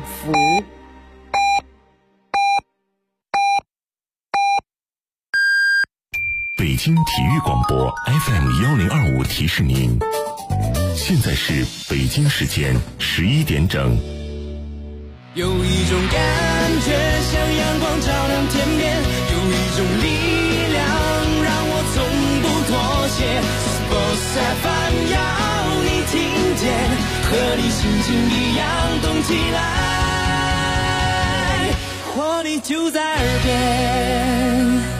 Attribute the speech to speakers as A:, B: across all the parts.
A: 福。
B: 北京体育广播 FM1025 提示您，现在是北京时间11点整。
C: 有一种感觉像阳光照亮天边，有一种力量让我从不妥协。Sports FM 要你听见，和你心情一样动起来，活力就在耳边。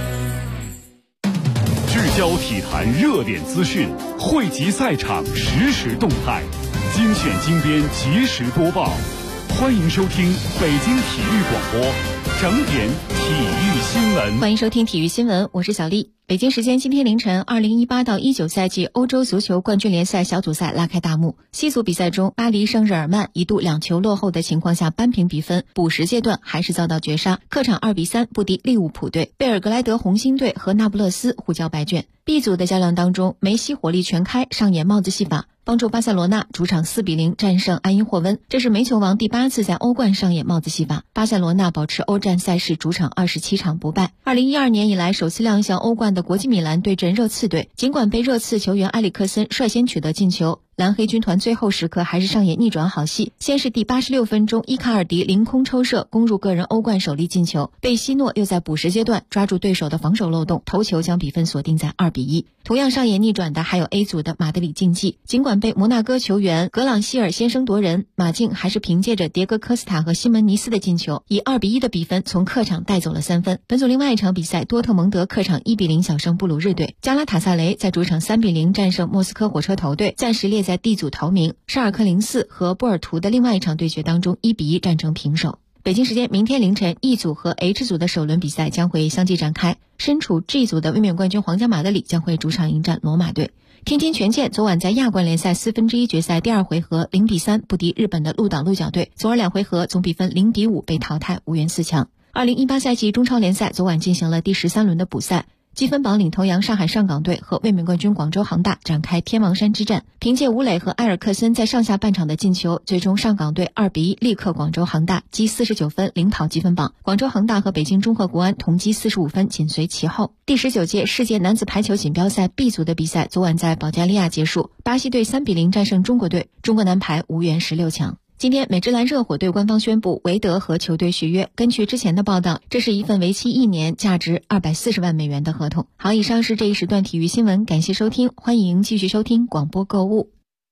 D: 聚焦体坛热点资讯，汇集赛场实时动态，精选精编及时播报。欢迎收听北京体育广播整点体育新闻。
E: 欢迎收听体育新闻，我是小丽。北京时间今天凌晨，2018到19赛季欧洲足球冠军联赛小组赛拉开大幕。C组比赛中，巴黎圣日耳曼一度2球落后的情况下扳平比分，补时阶段还是遭到绝杀，客场2-3不敌利物浦队。贝尔格莱德红星队和那不勒斯互交白卷。B 组的较量当中，梅西火力全开，上演帽子戏法，帮助巴塞罗那主场4-0战胜埃因霍温，这是煤球王第8次在欧冠上演帽子戏法。巴塞罗那保持欧战赛事主场27场不败。2012年以来首次亮相欧冠的国际米兰对阵热刺队，尽管被热刺球员埃里克森率先取得进球，蓝黑军团最后时刻还是上演逆转好戏。先是第86分钟，伊卡尔迪凌空抽射攻入个人欧冠首粒进球，贝西诺又在补时阶段抓住对手的防守漏洞，头球将比分锁定在2-1。同样上演逆转的还有 A 组的马德里竞技，尽管被摩纳哥球员格朗希尔先声夺人，马竞还是凭借着迭戈科斯塔和西门尼斯的进球，以2-1的比分从客场带走了3分。本组另外一场比赛，多特蒙德客场1-0小胜布鲁日队，加拉塔萨雷在主场3-0战胜莫斯科火车头队，暂时列在 D 组头名。沙尔克零四和波尔图的另外一场对决当中1-1战成平手。北京时间明天凌晨 E 组和 H 组的首轮比赛将会相继展开，身处 G 组的卫冕冠军皇家马德里将会主场迎战罗马队。天津权健昨晚在亚冠联赛1/4决赛第2回合0-3不敌日本的鹿岛鹿角队，昨儿2回合总比分0-5被淘汰，无缘4强。2018赛季中超联赛昨晚进行了第13轮的补赛，积分榜领头羊上海上港队和卫冕冠军广州恒大展开天王山之战，凭借吴磊和埃尔克森在上下半场的进球，最终上港队2-1力克广州恒大，积49分领跑积分榜。广州恒大和北京中赫国安同积45分，紧随其后。第19届世界男子排球锦标赛 B 组的比赛昨晚在保加利亚结束，巴西队3-0战胜中国队，中国男排无缘16强。今天美职篮热火队官方宣布韦德和球队续约，根据之前的报道，这是一份为期1年价值240万美元的合同。好，以上是这一时段体育新闻，感谢收听，欢迎继续收听广播购物。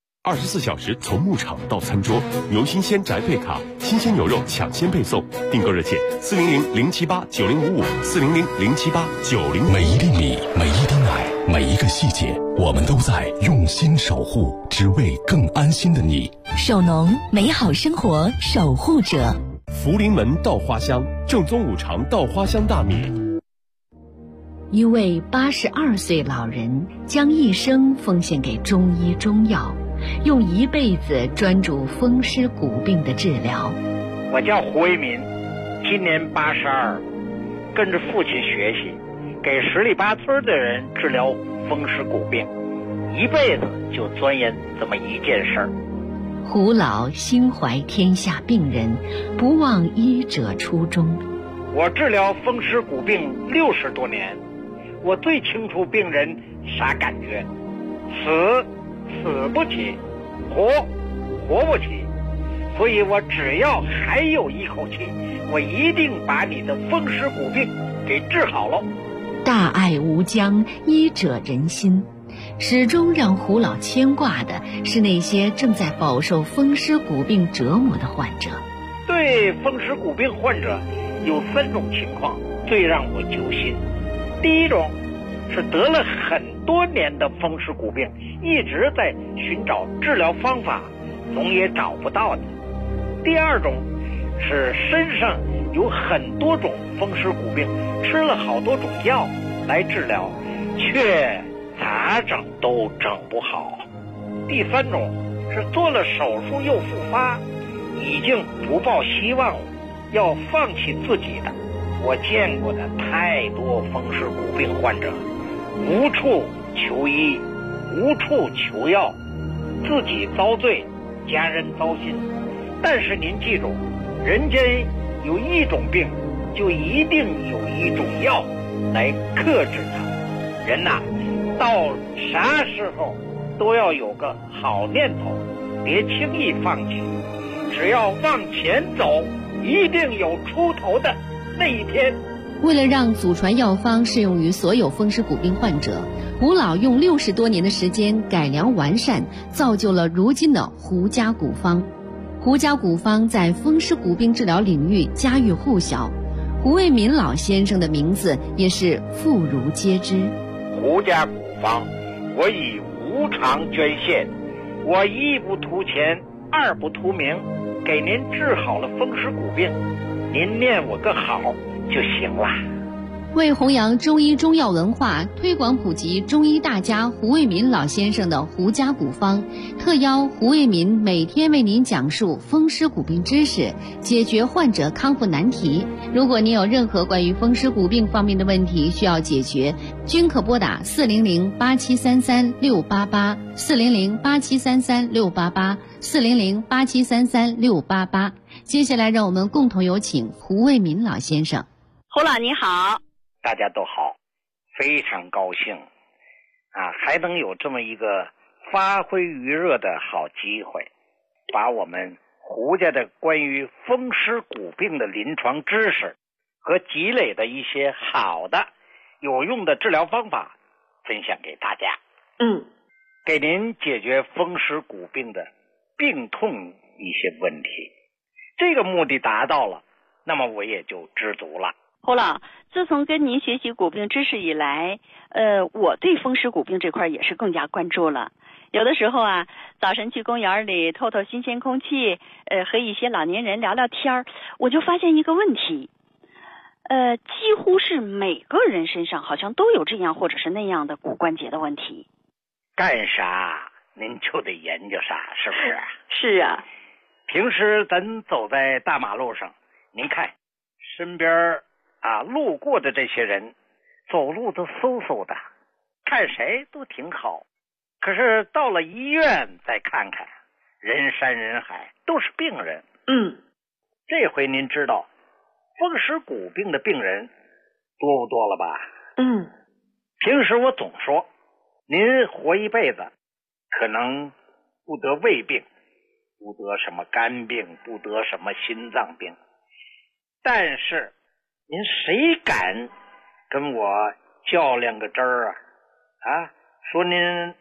B: 24小时从牧场到餐桌，牛新鲜宅配卡，新鲜牛肉抢先配送，订购热线400-078-9055，400-078-9055。每一粒米，每一滴奶，每一个细节，我们都在用心守护，只为更安心的你。
F: 守农，美好生活守护者。
B: 福临门稻花香，正宗五常稻花香大米。
F: 一位82岁老人将一生奉献给中医中药，用一辈子专注风湿骨病的治疗。
G: 我叫胡为民，今年82，跟着父亲学习，给十里八村的人治疗风湿骨病，一辈子就钻研这么一件事儿。
F: 胡老心怀天下病人，不忘医者初衷。
G: 我治疗风湿骨病60多年，我最清楚病人啥感觉，死不起，活不起，所以我只要还有一口气，我一定把你的风湿骨病给治好了。
F: 大爱无疆，医者仁心。始终让胡老牵挂的是那些正在饱受风湿骨病折磨的患者。
G: 对风湿骨病患者有3种情况最让我揪心。第一种是得了很多年的风湿骨病，一直在寻找治疗方法，总也找不到的。第二种是身上有很多种风湿骨病，吃了好多种药来治疗，却咋整都整不好。第三种是做了手术又复发，已经不抱希望了，要放弃自己的。我见过的太多风湿骨病患者，无处求医，无处求药，自己遭罪，家人糟心。但是您记住， 人间有一种病，就一定有一种药来克制它。人呐，到啥时候都要有个好念头，别轻易放弃。只要往前走，一定有出头的那一天。
F: 为了让祖传药方适用于所有风湿骨病患者，胡老用60多年的时间改良完善，造就了如今的胡家古方。胡家古方在风湿骨病治疗领域家喻户晓，胡卫民老先生的名字也是妇孺皆知。
G: 胡家古方，我以无偿捐献，我一不图钱，二不图名，给您治好了风湿骨病，您念我个好就行了。
F: 为弘扬中医中药文化，推广普及中医大家胡卫民老先生的胡家古方，特邀胡卫民每天为您讲述风湿骨病知识，解决患者康复难题。如果您有任何关于风湿骨病方面的问题需要解决，均可拨打400-8733-688 400-8733-688 400-8733-688。接下来让我们共同有请胡卫民老先生。
A: 胡老你好。
G: 大家都好，非常高兴还能有这么一个发挥余热的好机会，把我们胡家的关于风湿骨病的临床知识和积累的一些好的有用的治疗方法分享给大家。给您解决风湿骨病的病痛一些问题，这个目的达到了，那么我也就知足了。
A: 胡老，自从跟您学习骨病知识以来，我对风湿骨病这块也是更加关注了。有的时候啊，早晨去公园里透透新鲜空气，和一些老年人聊聊天儿，我就发现一个问题，几乎是每个人身上好像都有这样或者是那样的骨关节的问题。
G: 干啥您就得研究啥，是不是？
A: 是啊。
G: 平时咱走在大马路上，您看身边路过的这些人走路都嗖嗖的，看谁都挺好。可是到了医院再看看，人山人海，都是病人。这回您知道风湿骨病的病人多不多了吧？平时我总说您活一辈子可能不得胃病，不得什么肝病，不得什么心脏病，但是您谁敢跟我较量个真儿说您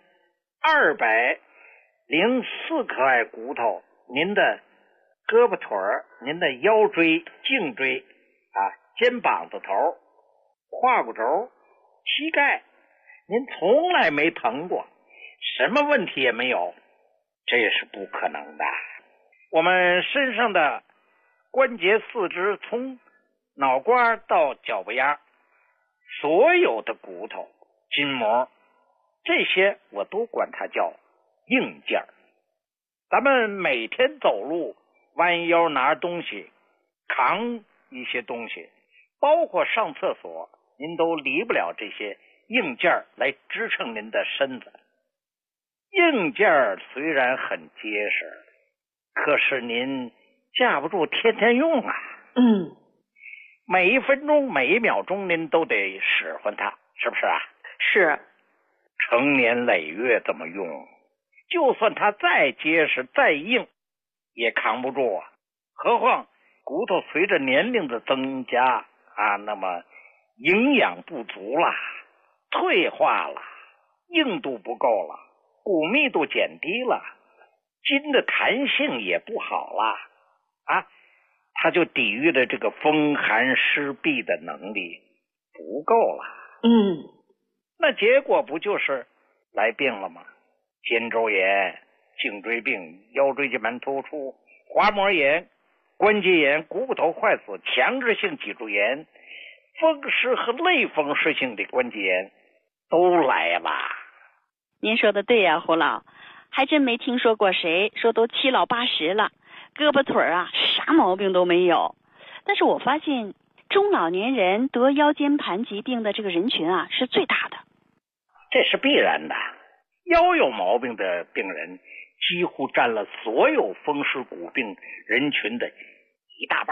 G: 204块骨头，您的胳膊腿儿，您的腰椎、颈椎肩膀子头、胯骨轴、膝盖，您从来没疼过，什么问题也没有，这是不可能的。我们身上的关节四肢，从脑瓜到脚背丫，所有的骨头、筋膜，这些我都管它叫硬件儿。咱们每天走路，弯腰拿东西，扛一些东西，包括上厕所，您都离不了这些硬件儿来支撑您的身子。硬件儿虽然很结实，可是您架不住天天用啊。每一分钟每一秒钟您都得使唤它，是不是啊？
A: 是。
G: 成年累月这么用，就算它再结实再硬也扛不住啊。何况骨头随着年龄的增加那么营养不足了，退化了，硬度不够了，骨密度减低了，筋的弹性也不好了它就抵御了这个风寒湿痹的能力不够了。那结果不就是来病了吗？肩周炎、颈椎病、腰椎间盘突出、滑膜炎、关节炎、股骨头坏死、强直性脊柱炎、风湿和类风湿性的关节炎都来了。
A: 您说的对呀，胡老，还真没听说过谁说都7老80了，胳膊腿啥毛病都没有。但是我发现中老年人得腰间盘疾病的这个人群是最大的。
G: 这是必然的，腰有毛病的病人几乎占了所有风湿骨病人群的一大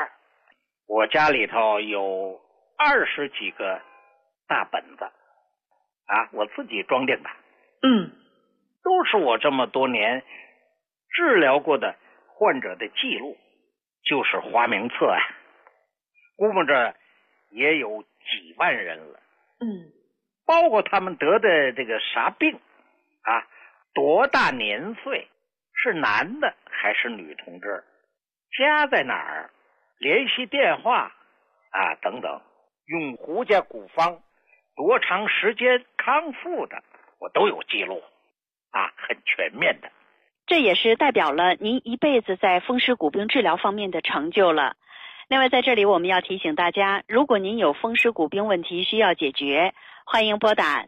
G: 我家里头有20几个大本子啊，我自己装订的。都是我这么多年治疗过的患者的记录，就是花名册啊，估摸着也有几万人了。包括他们得的这个啥病啊，多大年岁，是男的还是女同志，家在哪儿，联系电话啊等等，用胡家古方多长时间康复的，我都有记录啊，很全面的。
A: 这也是代表了您一辈子在风湿骨病治疗方面的成就了。另外在这里我们要提醒大家，如果您有风湿骨病问题需要解决，欢迎拨打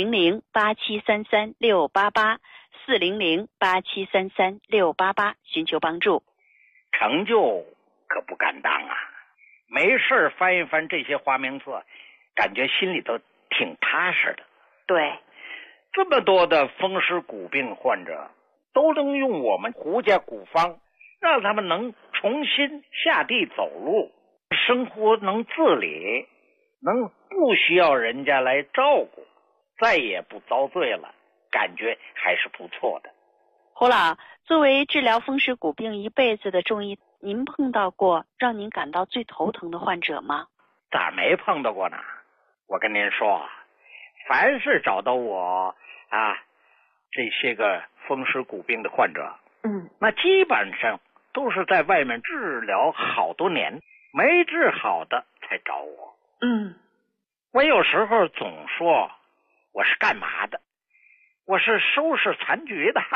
A: 400-8733-688 400-8733-688寻求帮助。
G: 成就可不敢当啊，没事翻一翻这些花名册，感觉心里头挺踏实的。
A: 对，
G: 这么多的风湿骨病患者都能用我们胡家古方，让他们能重新下地走路，生活能自理，能不需要人家来照顾，再也不遭罪了，感觉还是不错的。
A: 胡老，作为治疗风湿骨病一辈子的中医，您碰到过让您感到最头疼的患者吗？
G: 咋没碰到过呢？我跟您说，凡是找到我啊，这些个风湿骨病的患者，那基本上都是在外面治疗好多年，没治好的才找我。我有时候总说我是干嘛的，我是收拾残局的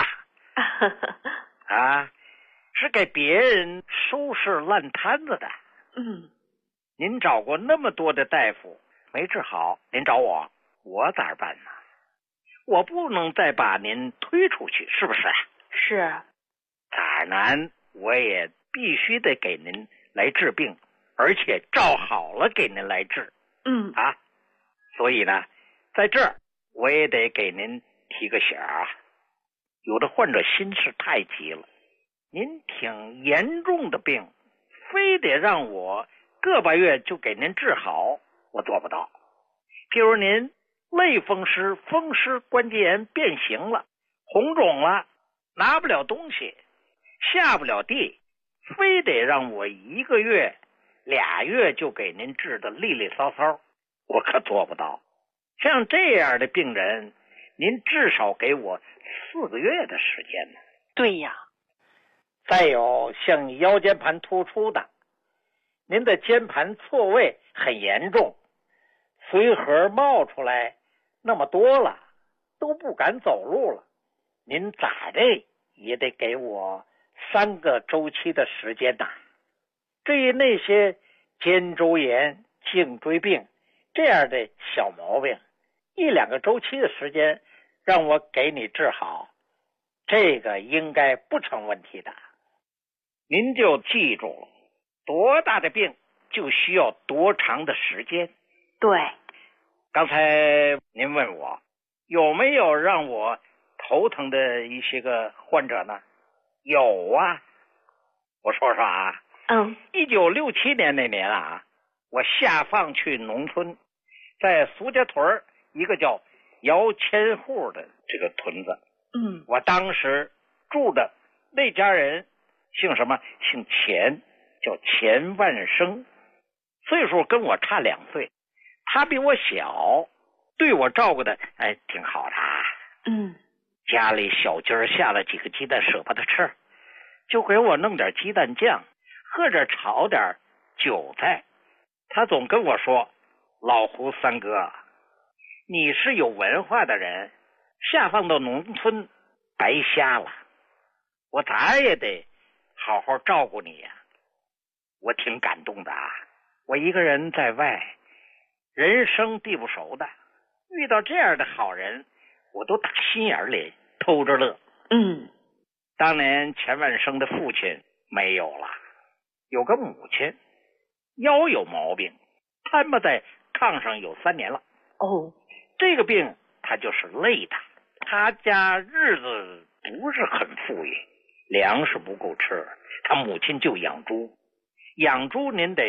G: 啊，是给别人收拾烂摊子的。您找过那么多的大夫没治好，您找我，我咋办呢？我不能再把您推出去，是不是？
A: 是。
G: 咋难我也必须得给您来治病，而且照好了给您来治。所以呢，在这儿我也得给您提个醒啊，有的患者心事太急了，您挺严重的病，非得让我个把月就给您治好，我做不到。譬如您类风湿、风湿关节炎变形了，红肿了，拿不了东西，下不了地，非得让我1个月、2月就给您治得利利索索，我可做不到。像这样的病人，您至少给我4个月的时间呢。
A: 对呀。
G: 再有像腰间盘突出的，您的间盘错位很严重，髓核冒出来那么多了，都不敢走路了，您咋的也得给我3个周期的时间呐。至于那些肩周炎、颈椎病这样的小毛病，1、2个周期的时间让我给你治好，这个应该不成问题的。您就记住了，多大的病就需要多长的时间。
A: 对。
G: 刚才您问我有没有让我头疼的一些个患者呢？有啊，我说说啊。1967年那年啊，我下放去农村，在苏家屯一个叫姚千户的这个屯子。我当时住的那家人姓什么？姓钱，叫钱万生，岁数跟我差2岁，他比我小，对我照顾的挺好的啊。家里小鸡儿下了几个鸡蛋舍不得吃，就给我弄点鸡蛋酱，或者炒点韭菜。他总跟我说，老胡三哥，你是有文化的人，下放到农村白瞎了，我咋也得好好照顾你呀。我挺感动的啊，我一个人在外，人生地不熟的，遇到这样的好人，我都打心眼里偷着乐。当年钱万生的父亲没有了，有个母亲腰有毛病，瘫巴在炕上有3年了。这个病他就是累的，他家日子不是很富裕，粮食不够吃，他母亲就养猪。养猪您得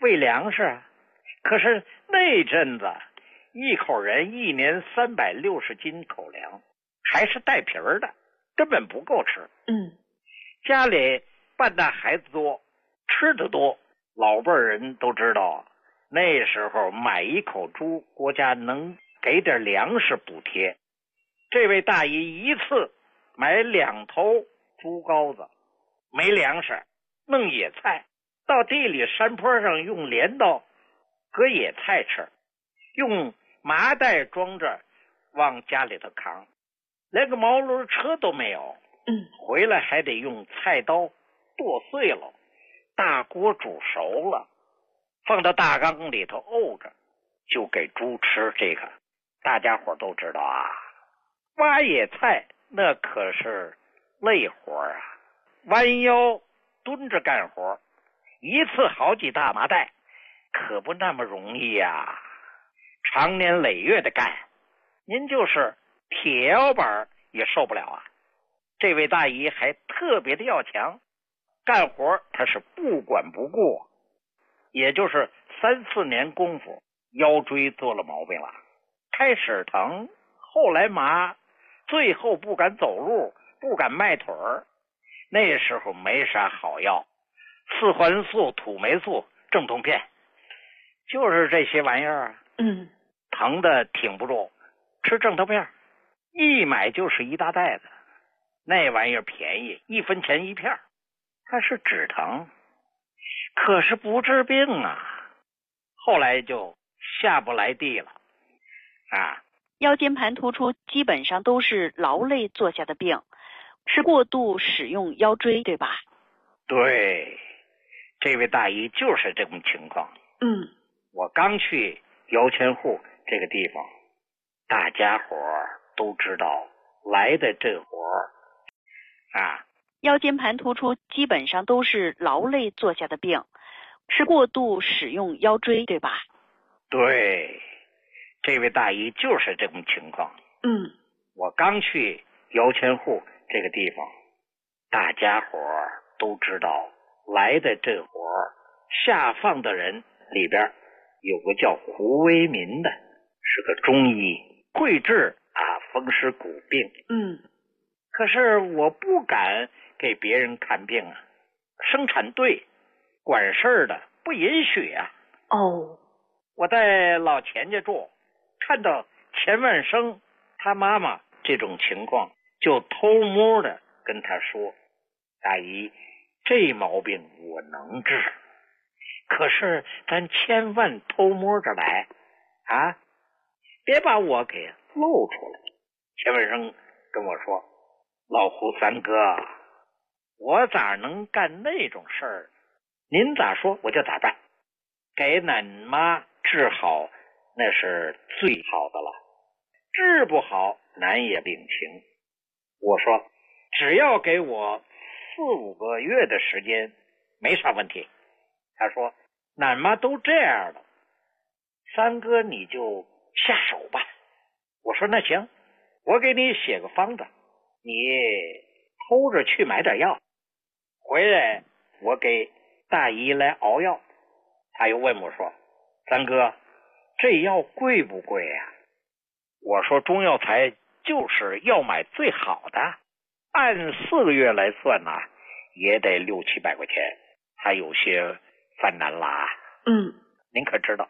G: 喂粮食啊。可是那阵子一口人一年360斤口粮，还是带皮儿的，根本不够吃。家里半大孩子多，吃的多，老辈人都知道，那时候买一口猪，国家能给点粮食补贴。这位大姨一次买2头猪羔子，没粮食，弄野菜，到地里山坡上用镰刀割野菜吃，用麻袋装着往家里头扛，连个毛轮车都没有。回来还得用菜刀剁碎了，大锅煮熟了，放到大缸里头沤着，就给猪吃。这个大家伙都知道啊，挖野菜那可是累活啊，弯腰蹲着干活，一次好几大麻袋，可不那么容易呀。长年累月的干，您就是铁腰板也受不了啊。这位大姨还特别的要强，干活她是不管不顾，也就是3、4年功夫，腰椎做了毛病了，开始疼，后来麻，最后不敢走路，不敢迈腿儿。那时候没啥好药，4环素、土霉素、镇痛片，就是这些玩意儿啊。疼的挺不住，吃镇痛片，一买就是一大袋子。那玩意儿便宜，1分钱一片，它是止疼，可是不治病啊。后来就下不来地了啊。
A: 腰间盘突出基本上都是劳累做下的病，是过度使用腰椎，对吧？
G: 对，这位大姨就是这种情况。我刚去摇钱户这个地方，大家伙都知道来的这活啊。
A: 腰间盘突出基本上都是劳累做下的病，是过度使用腰椎，对吧？
G: 对，这位大姨就是这种情况。我刚去摇钱户这个地方，大家伙都知道来的这活下放的人里边有个叫胡为民的，是个中医，会治风湿骨病。可是我不敢给别人看病啊，生产队管事儿的不允许啊。我在老钱家住，看到钱万生他妈妈这种情况，就偷摸的跟他说，大姨，这毛病我能治，可是咱千万偷摸着来啊，别把我给露出来。钱万生跟我说，老胡三哥，我咋能干那种事儿？您咋说我就咋办，给俺妈治好那是最好的了，治不好咱也领情。我说只要给我4、5个月的时间没啥问题。他说俺妈都这样了，三哥你就下手吧。我说那行，我给你写个方子，你偷着去买点药，回来我给大姨来熬药。他又问我说，三哥，这药贵不贵呀？我说中药材就是要买最好的，按4个月来算呐，也得6、700块钱，他有些犯难了啊。您可知道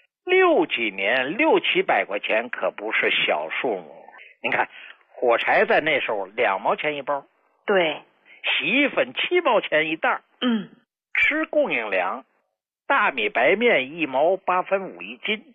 G: ，60几年6、700块钱可不是小数目。您看火柴在那时候2毛钱一包，
A: 对，
G: 洗衣粉7毛钱一袋，吃供应粮，大米白面1毛8分5一斤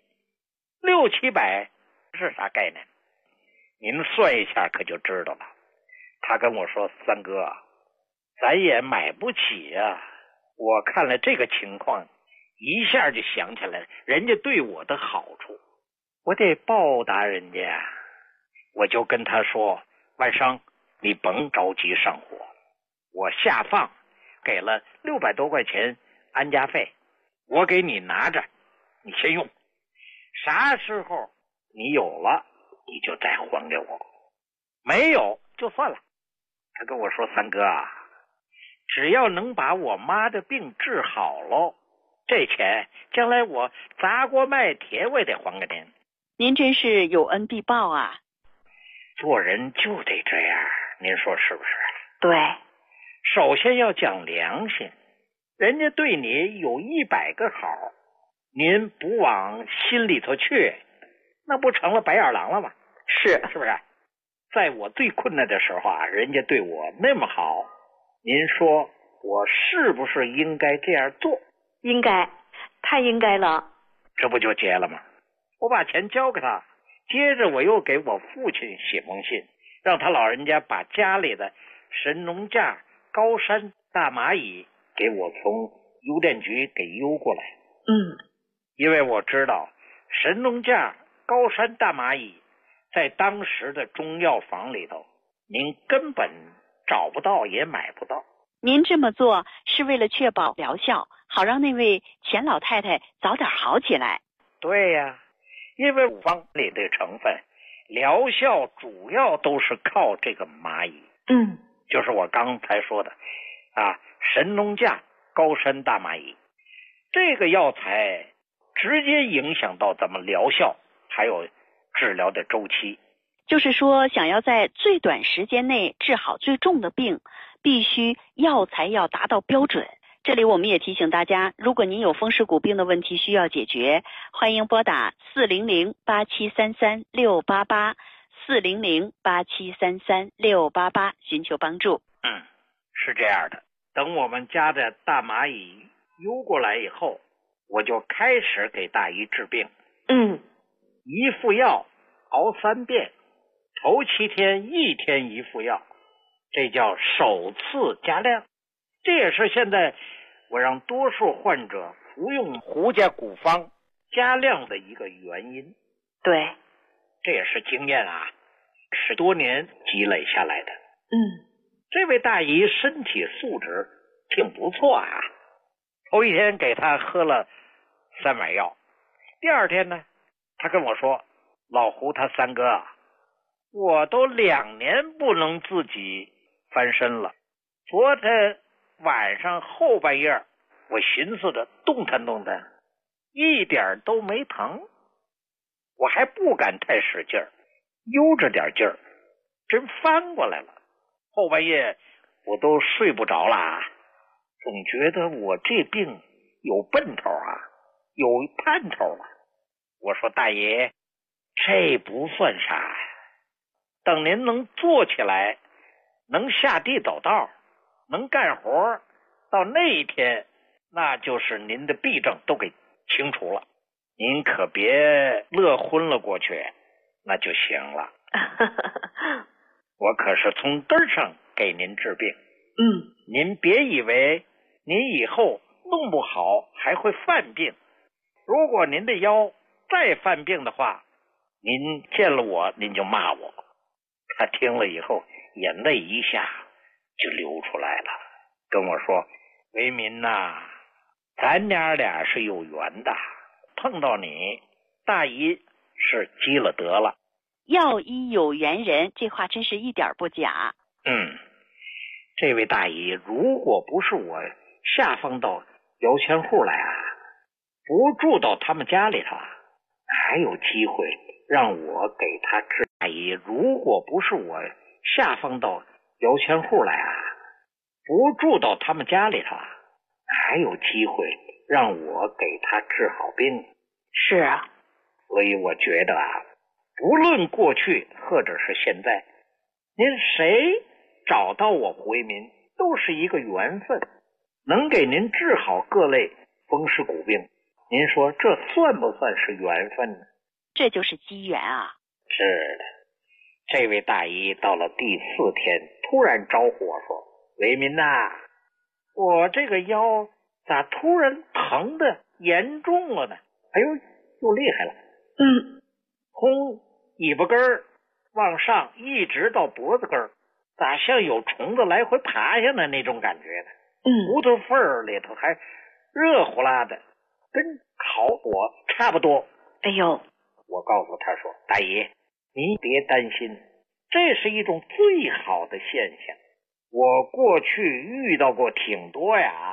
G: ，6、700是啥概念？您算一下可就知道了。他跟我说，三哥，咱也买不起呀。我看了这个情况，一下就想起来人家对我的好处，我得报答人家。我就跟他说，万生，你甭着急上火，我下放给了600多块钱安家费，我给你拿着，你先用，啥时候你有了你就再还给我，没有就算了。他跟我说，三哥啊，只要能把我妈的病治好了， 这钱将来我砸锅卖铁我也得还给您。
A: 您真是有恩必报啊！
G: 做人就得这样，您说是不是？
A: 对，
G: 首先要讲良心，人家对你有100个好，您不往心里头去，那不成了白眼狼了吗？是不是？在我最困难的时候啊，人家对我那么好，您说我是不是应该这样做？
A: 应该，太应该了。
G: 这不就结了吗？我把钱交给他，接着我又给我父亲写封信，让他老人家把家里的神农架、高山大蚂蚁给我从邮电局给邮过来。因为我知道神农架、高山大蚂蚁在当时的中药房里头，您根本找不到也买不到。
A: 您这么做是为了确保疗效，好让那位钱老太太早点好起来。
G: 对呀，因为方里的成分疗效主要都是靠这个蚂蚁。就是我刚才说的啊，神农架、高山大蚂蚁，这个药材直接影响到咱们疗效还有治疗的周期。
A: 就是说，想要在最短时间内治好最重的病，必须药材要达到标准。这里我们也提醒大家，如果您有风湿骨病的问题需要解决，欢迎拨打400-8733-688 400-8733-688寻求帮助。
G: 是这样的，等我们家的大蚂蚁邮过来以后，我就开始给大姨治病。一副药熬3遍，头7天1天1副药，这叫首次加量。这也是现在我让多数患者服用胡家古方加量的一个原因。
A: 对，
G: 这也是经验啊，10多年积累下来的。这位大姨身体素质挺不错啊，头1天给她喝了3碗药，第2天呢，她跟我说，老胡他三哥啊，我都2年不能自己翻身了，昨天晚上后半夜我寻思着动弹动弹，一点都没疼，我还不敢太使劲儿，悠着点劲儿，真翻过来了。后半夜我都睡不着啦，总觉得我这病有奔头啊，有盼头了。我说大爷，这不算啥呀，等您能坐起来，能下地走道，能干活，到那一天，那就是您的痹症都给清除了。您可别乐昏了过去，那就行了。我可是从根上给您治病。您别以为您以后弄不好还会犯病，如果您的腰再犯病的话，您见了我您就骂我。他听了以后眼泪一下就流出来了，跟我说，为民呐，咱俩是有缘的，碰到你大姨是积了德了。
A: 药医有缘人，这话真是一点不假。
G: 这位大姨如果不是我下放到摇钱户来啊，不住到他们家里头啊，还有机会让我给他治。大姨如果不是我下放到摇钱户来啊，不住到他们家里头啊，还有机会让我给他治好病。
A: 是啊，
G: 所以我觉得啊，不论过去或者是现在，您谁找到我胡为民都是一个缘分，能给您治好各类风湿骨病，您说这算不算是缘分呢？
A: 这就是机缘啊。
G: 是的，这位大姨到了第4天突然招呼我说，为民呐，我这个腰咋突然疼的严重了呢？哎呦，又厉害了。从尾巴根儿往上一直到脖子根儿，咋像有虫子来回爬下的那种感觉呢？骨头缝儿里头还热乎辣的，跟烤火差不多。
A: 哎呦，
G: 我告诉他说，大姨，您别担心，这是一种最好的现象。我过去遇到过挺多呀，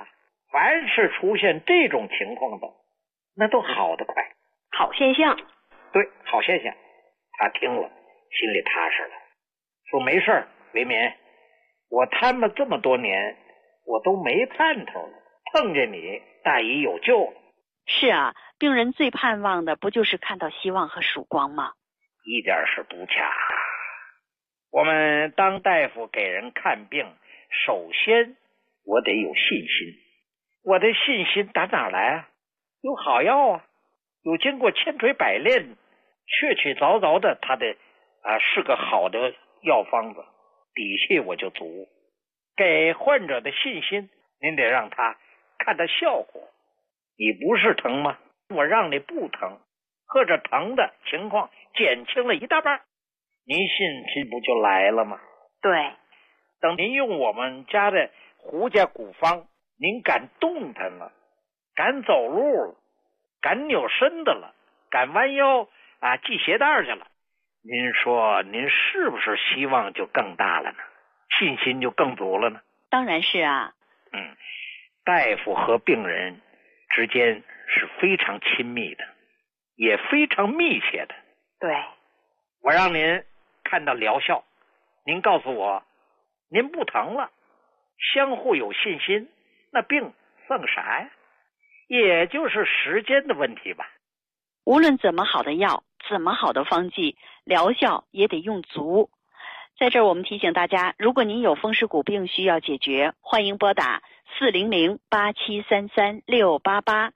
G: 凡是出现这种情况的，那都好得快。
A: 好现象。
G: 对，好现象。他听了心里踏实了，说没事儿，维民，我摊了这么多年，我都没盼头了，碰见你，大姨有救了。
A: 是啊，病人最盼望的不就是看到希望和曙光吗？
G: 一点是不假。我们当大夫给人看病，首先我得有信心。我的信心打哪来啊？有好药啊，有经过千锤百炼，确确凿凿的，它的是个好的药方子，底气我就足。给患者的信心，您得让他看到效果。你不是疼吗？我让你不疼，或者疼的情况减轻了一大半，您信心不就来了吗？
A: 对。
G: 等您用我们家的胡家古方，您敢动弹了，敢走路了，敢扭身子了，敢弯腰系鞋带去了，您说您是不是希望就更大了呢？信心就更足了呢？
A: 当然是啊。
G: 大夫和病人之间是非常亲密的，也非常密切的。
A: 对。
G: 我让您看到疗效，您告诉我您不疼了，相互有信心，那病算啥呀？也就是时间的问题吧。
A: 无论怎么好的药，怎么好的方剂，疗效也得用足。在这儿我们提醒大家，如果您有风湿骨病需要解决，欢迎拨打400-8733-688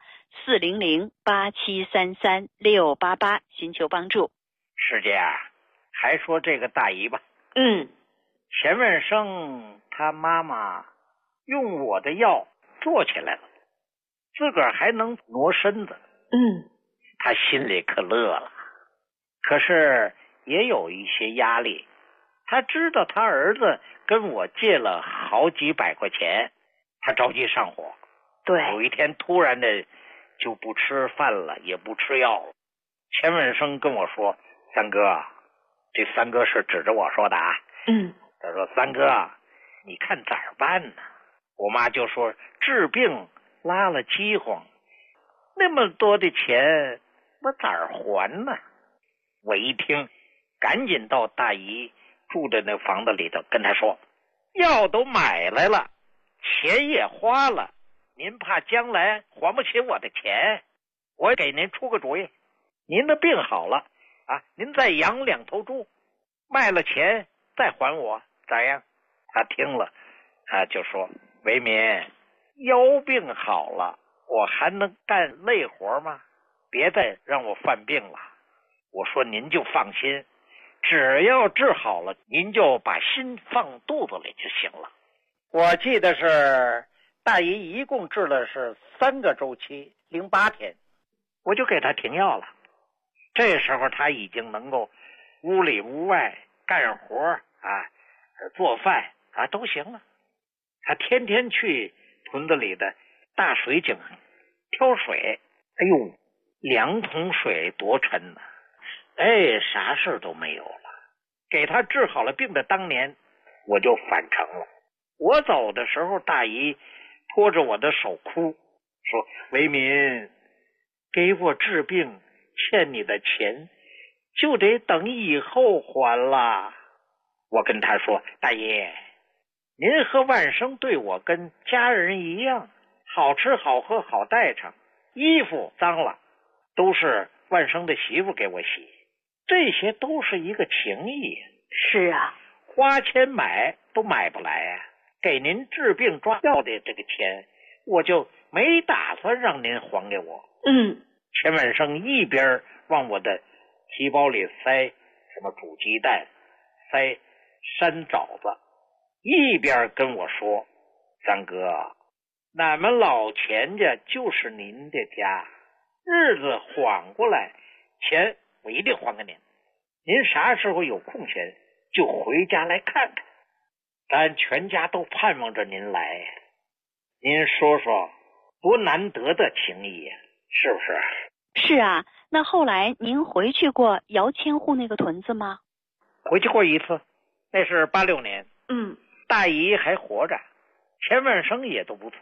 A: 400-8733-688寻求帮助。
G: 师姐还说这个大姨吧。钱万生他妈妈用我的药做起来了，自个儿还能挪身子。他心里可乐了，可是也有一些压力。他知道他儿子跟我借了好几百块钱，他着急上火。
A: 对。
G: 有一天突然的就不吃饭了，也不吃药了。钱文生跟我说，三哥，这三哥是指着我说的啊。他说，三哥，你看咋办呢？我妈就说，治病拉了饥荒，那么多的钱我咋还呢？我一听，赶紧到大姨住的那房子里头跟他说，药都买来了，钱也花了，您怕将来还不起我的钱，我给您出个主意，您的病好了您再养2头猪，卖了钱再还我，咋样？他听了就说，维民，腰病好了，我还能干累活吗？别再让我犯病了。我说您就放心，只要治好了，您就把心放肚子里就行了。我记得是大姨一共治了是3个周期08天，我就给他停药了。这时候他已经能够屋里屋外干活做饭都行了。他天天去屯子里的大水井挑水，哎呦，2桶水多沉呢，啥事都没有了。给他治好了病的当年，我就返程了。我走的时候，大姨拖着我的手哭，说，维民，给我治病欠你的钱就得等以后还了。我跟他说，大姨，您和万生对我跟家人一样，好吃好喝好待着，衣服脏了都是万生的媳妇给我洗，这些都是一个情谊。
A: 是啊，
G: 花钱买都买不来给您治病抓药的这个钱，我就没打算让您还给我。钱万生一边往我的提包里塞什么煮鸡蛋，塞山枣子，一边跟我说，三哥，俺们老钱家就是您的家，日子缓过来，钱我一定还给您，您啥时候有空闲就回家来看看，咱全家都盼望着您来，您说说多难得的情谊是不是？
A: 是啊。那后来您回去过姚千户那个屯子吗？
G: 回去过一次，那是86年。大姨还活着，钱万生也都不错，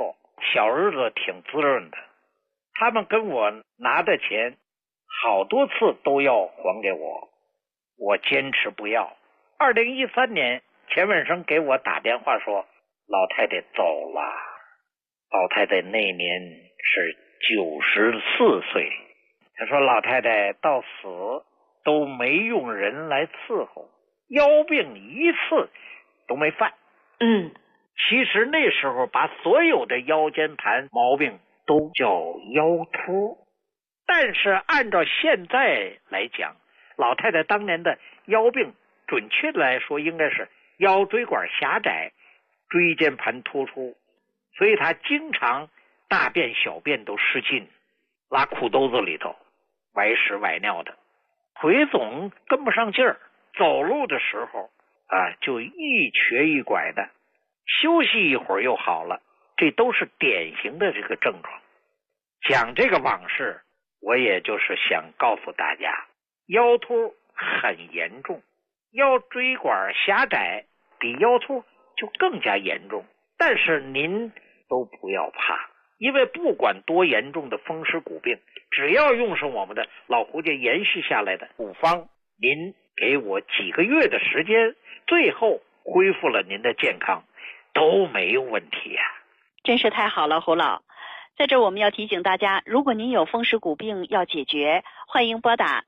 G: 小日子挺滋润的，他们跟我拿的钱好多次都要还给我，我坚持不要。2013年钱文生给我打电话说老太太走了，老太太那年是94岁，他说老太太到死都没用人来伺候，腰病一次都没犯。其实那时候把所有的腰间盘毛病都叫腰突，但是按照现在来讲，老太太当年的腰病准确的来说应该是腰椎管狭窄，椎间盘突出，所以她经常大便小便都失禁，拉裤兜子里头，歪屎歪尿的，腿总跟不上劲儿，走路的时候就一瘸一拐的，休息一会儿又好了，这都是典型的这个症状。讲这个往事，我也就是想告诉大家，腰突很严重，腰椎管狭窄比腰突就更加严重，但是您都不要怕，因为不管多严重的风湿骨病，只要用上我们的老胡家延续下来的古方，您给我几个月的时间，最后恢复了您的健康，都没有问题呀。
A: 真是太好了，胡老。在这我们要提醒大家，如果您有风湿骨病要解决，欢迎拨打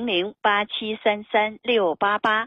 A: 400-8733-688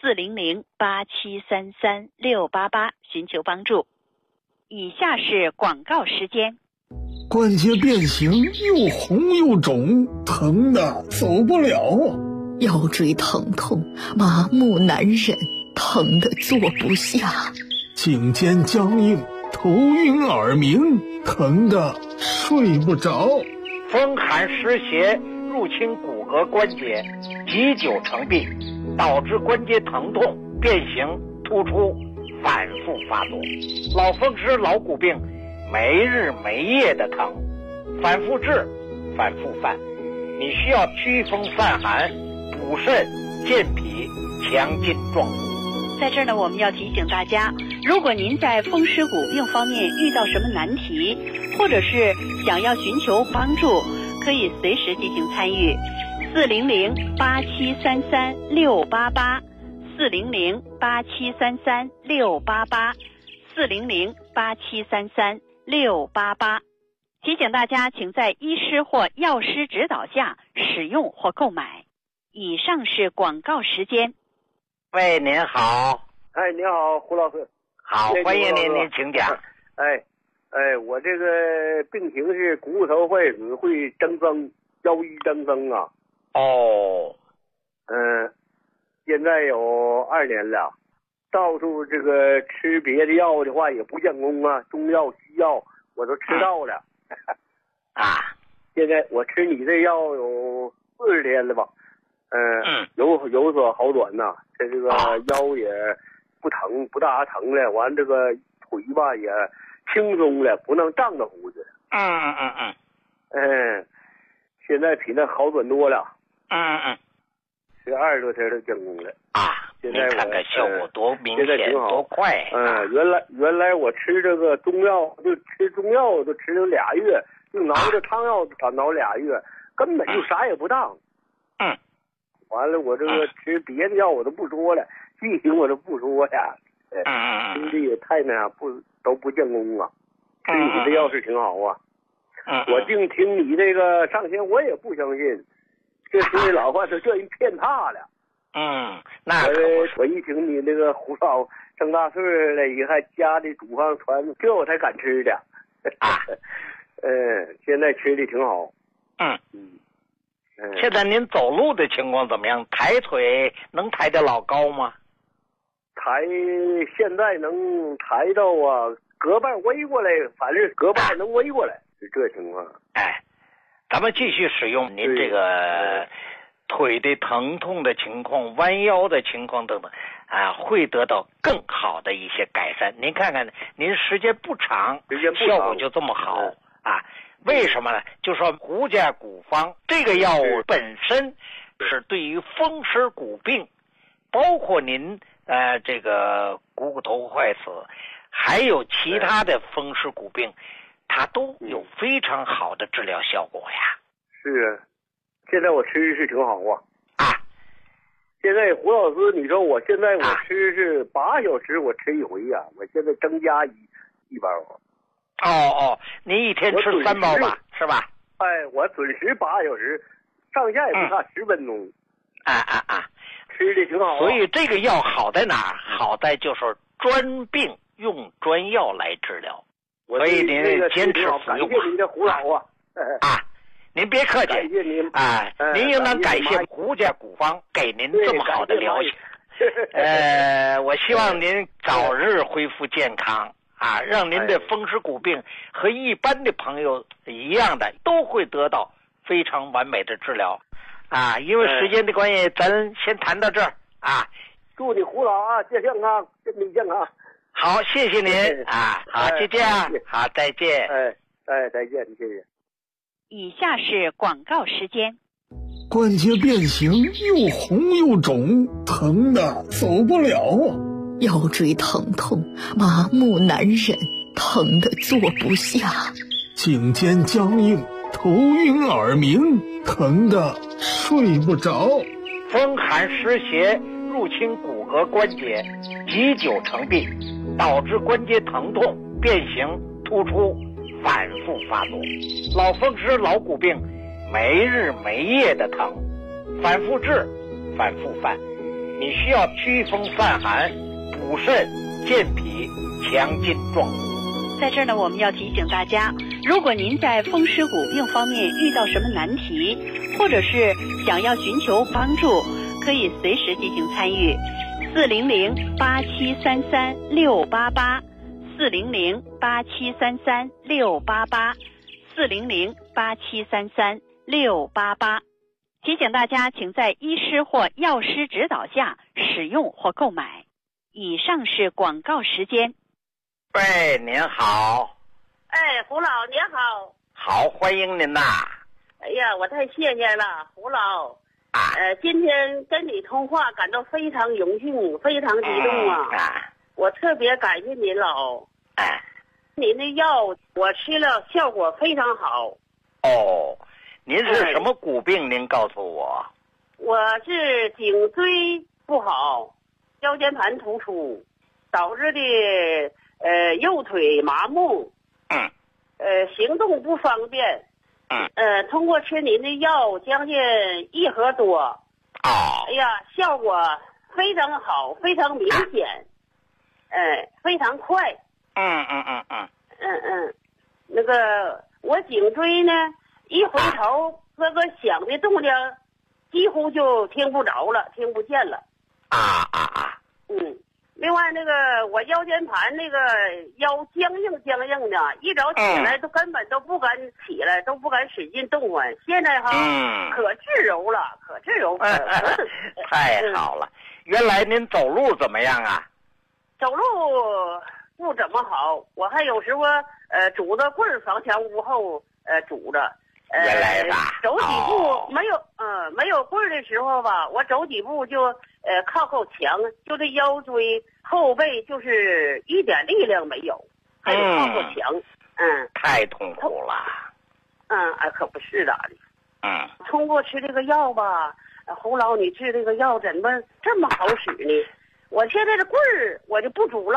A: 400-8733-688寻求帮助。以下是广告时间。
H: 关节变形，又红又肿，疼的走不了啊！
I: 腰椎疼痛，麻木难忍，疼得坐不下；
H: 颈肩僵硬，头晕耳鸣，疼得睡不着；
G: 风寒湿邪入侵骨骼关节，积久成病，导致关节疼痛、变形、突出，反复发作。老风湿、老骨病，没日没夜的疼，反复治，反复犯。你需要祛风散寒、补肾健脾、强筋壮骨。
A: 在这儿呢，我们要提醒大家，如果您在风湿骨病方面遇到什么难题，或者是想要寻求帮助，可以随时进行参与。400-8733-688 400-8733-688 400-8733-688。提醒大家，请在医师或药师指导下使用或购买。以上是广告时间。
G: 喂，您好。
J: 哎，你好，胡老师。
G: 好，欢迎您，您请讲。
J: 我这个病情是骨头坏死会增生，腰肌增生啊。
G: 哦。
J: 现在有2年了，到处这个吃别的药的话也不见功啊，中药西药我都吃到了。现在我吃你这药有40天了吧？有所好转呐，这个腰也不疼，不大疼了，完这个腿吧也轻松了，不能胀着乎似的。现在比那好转多了。是20多天的见功了。现在
G: 看看效果多明显，多快。
J: 原来我吃这个中药，就吃中药都吃了2月，就熬这汤药熬2月，根本就啥也不当。完了，我这个吃别的药我都不说了，剂型我都不说呀。兄弟也太那样，都不见功啊。吃你的药是挺好啊。我净听你这个上线，我也不相信。这是老话说，这人骗他了。
G: 那
J: 我一听你那个胡老这么大岁了，也还家里煮饭传，这我才敢吃的。现在吃的挺好。
G: 现在您走路的情况怎么样？抬腿能抬得老高吗？
J: 现在能抬到隔半围过来，反正隔半能围过来，是这情况。
G: 咱们继续使用您这个腿的疼痛的情况、弯腰的情况等等，会得到更好的一些改善。您看看，您时间不长，效果就这么好为什么呢？就说胡家骨方这个药物本身是对于风湿骨病，包括您这个股骨头坏死，还有其他的风湿骨病， 它都有非常好的治疗效果呀。
J: 是啊，现在我吃的是挺好啊。现在胡老师，你说我现在我吃是8小时我吃一回呀，我现在增加一包。
G: 您一天吃3包吧，是吧？
J: 哎，我准时8小时，上下也不差10分钟。吃的挺好。
G: 所以这个药好在哪儿？好在就是专病用专药来治疗。所以您坚持服用。
J: 感谢您的胡老啊！
G: 您别客气。
J: 感谢您
G: 您应当感谢胡家古方给您这么好的疗效。我希望您早日恢复健康让您的风湿骨病和一般的朋友一样的，都会得到非常完美的治疗因为时间的关系，咱先谈到这儿
J: 祝你胡老健康，身体健康。
G: 好，谢谢您好，就这样，好，再见。
J: 再见，谢谢。
A: 以下是广告时间。
H: 关节变形，又红又肿，疼的走不了啊！
I: 腰椎疼痛，麻木难忍，疼的坐不下。
H: 颈肩僵硬，头晕耳鸣，疼的睡不着。
G: 风寒湿邪入侵骨骼关节，积久成病，导致关节疼痛、变形、突出，反复发作。老风湿、老骨病，没日没夜的疼，反复治，反复犯。你需要祛风散寒、补肾健脾、强筋壮骨。
A: 在这儿呢，我们要提醒大家，如果您在风湿骨病方面遇到什么难题，或者是想要寻求帮助，可以随时进行参与。400-8733-688，400-8733-688，400-8733-688。提醒大家，请在医师或药师指导下使用或购买。以上是广告时间。
G: 喂，您好。
K: 胡老您好。
G: 好，欢迎您呐。
K: 哎呀，我太谢谢了，胡老。今天跟你通话感到非常荣幸，非常激动我特别感谢您老。您的药我吃了，效果非常好。
G: 您是什么骨病？您告诉我。
K: 我是颈椎不好，腰间盘突出，导致的右腿麻木，行动不方便。通过吃您的药将近1盒多。哎呀，效果非常好，非常明显，非常快。那个我颈椎呢，一回头那个响的动静几乎就听不着了，听不见了。另外那个我腰间盘那个腰僵硬的，一早起来都根本都不敢起来，都不敢使劲动弹。现在可自由了，可自由。
G: 太好了。原来您走路怎么样啊？
K: 走路不怎么好，我还有时候拄着棍儿房前屋后拄着。
G: 原来的。
K: 走几步没有棍儿的时候吧，我走几步就靠墙，就这腰椎后背就是一点力量没有，还得靠墙。
G: 太痛苦了。
K: 可不是的。通过吃这个药吧，胡老你治这个药怎么这么好使呢？我现在的棍儿我就不拄了。